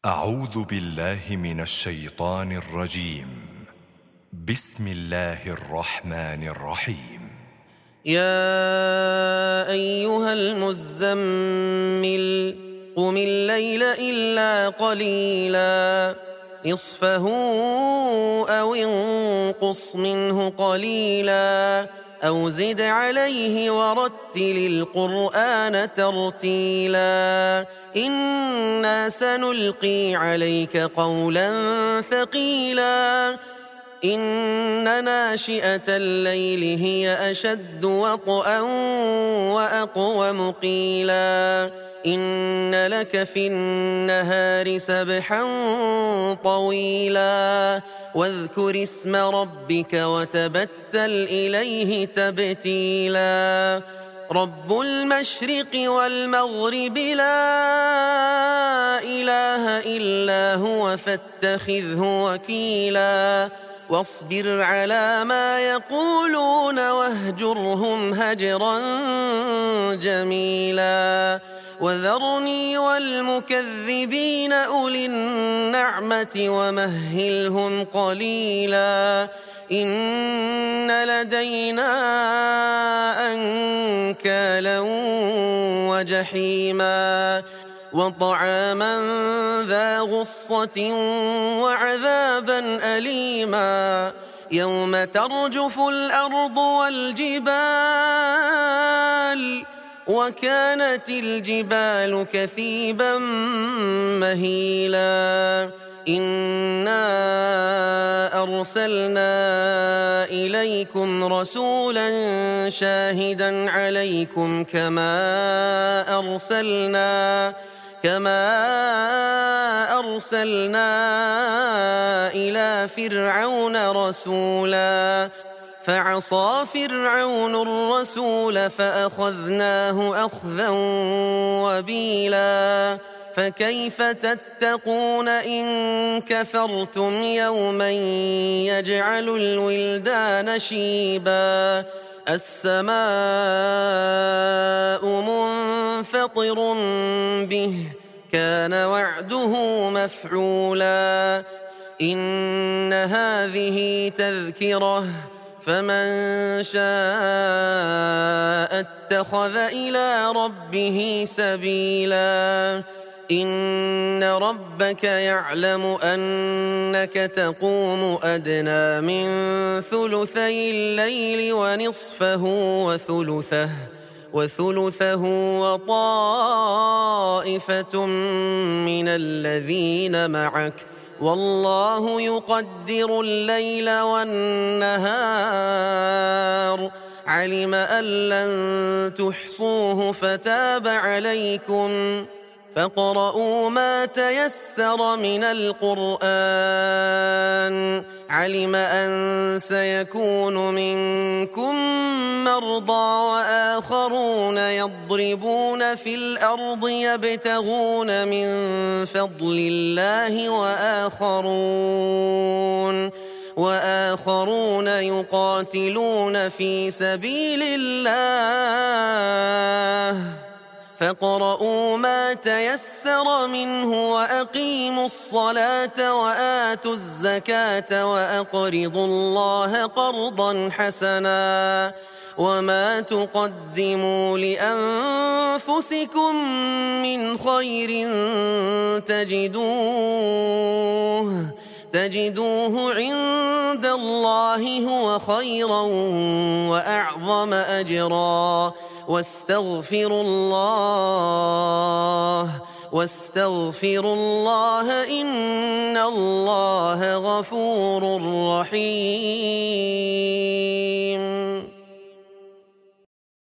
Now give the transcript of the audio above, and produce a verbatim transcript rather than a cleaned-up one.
أعوذ بالله من الشيطان الرجيم. بسم الله الرحمن الرحيم. يا أيها المزمل قم الليل إلا قليلا نصفه أو انقص منه قليلا أو زد عليه ورتل القرآن ترتيلا إنا سنلقي عليك قولا ثقيلا إن ناشئة الليل هي أشد وطئا وأقوم قيلا إن لك في النهار سبحا طويلا واذكر اسم ربك وتبتل إليه تبتيلا رب المشرق والمغرب لا إله إلا هو فاتخذه وكيلا واصبر على ما يقولون واهجرهم هجرا جميلا وذرني والمكذبين أولي النعمة ومهلهم قليلا إن لدينا أنكالا وجحيما وطعاما ذا غصة وعذابا أليما يوم ترجف الأرض والجبال وكانت الجبال كثيبا مهيلا إنا أرسلنا إليكم رسولا شاهدا عليكم كما أرسلنا كما أرسلنا إلى فرعون رسولا فعصى فرعون الرسول فأخذناه أخذا وبيلا فكيف تتقون إن كفرتم يوما يجعل الولدان شيبا السماء منفطر به كان وعده مفعولا إن هذه تذكرة فمن شاء اتخذ إلى ربه سبيلا إن ربك يعلم أنك تقوم أدنى من ثلثي الليل ونصفه وثلثه وثلثه وطائفة من الذين معك والله يقدر الليل والنهار علم أن لن تحصوه فتاب عليكم فاقرؤوا ما تيسر من القرآن علم أن سيكون منكم مرضى وآخرون يضربون في الأرض يبتغون من فضل الله وآخرون وآخرون يقاتلون في سبيل الله فاقرؤوا ما تيسر منه وأقيموا الصلاة وآتوا الزكاة وأقرضوا الله قرضا حسنا وما تقدموا لأنفسكم من خير تجدوه تجدوه عند الله هو خيرا وأعظم أجرا واستغفروا الله واستغفروا الله إن الله غفور رحيم.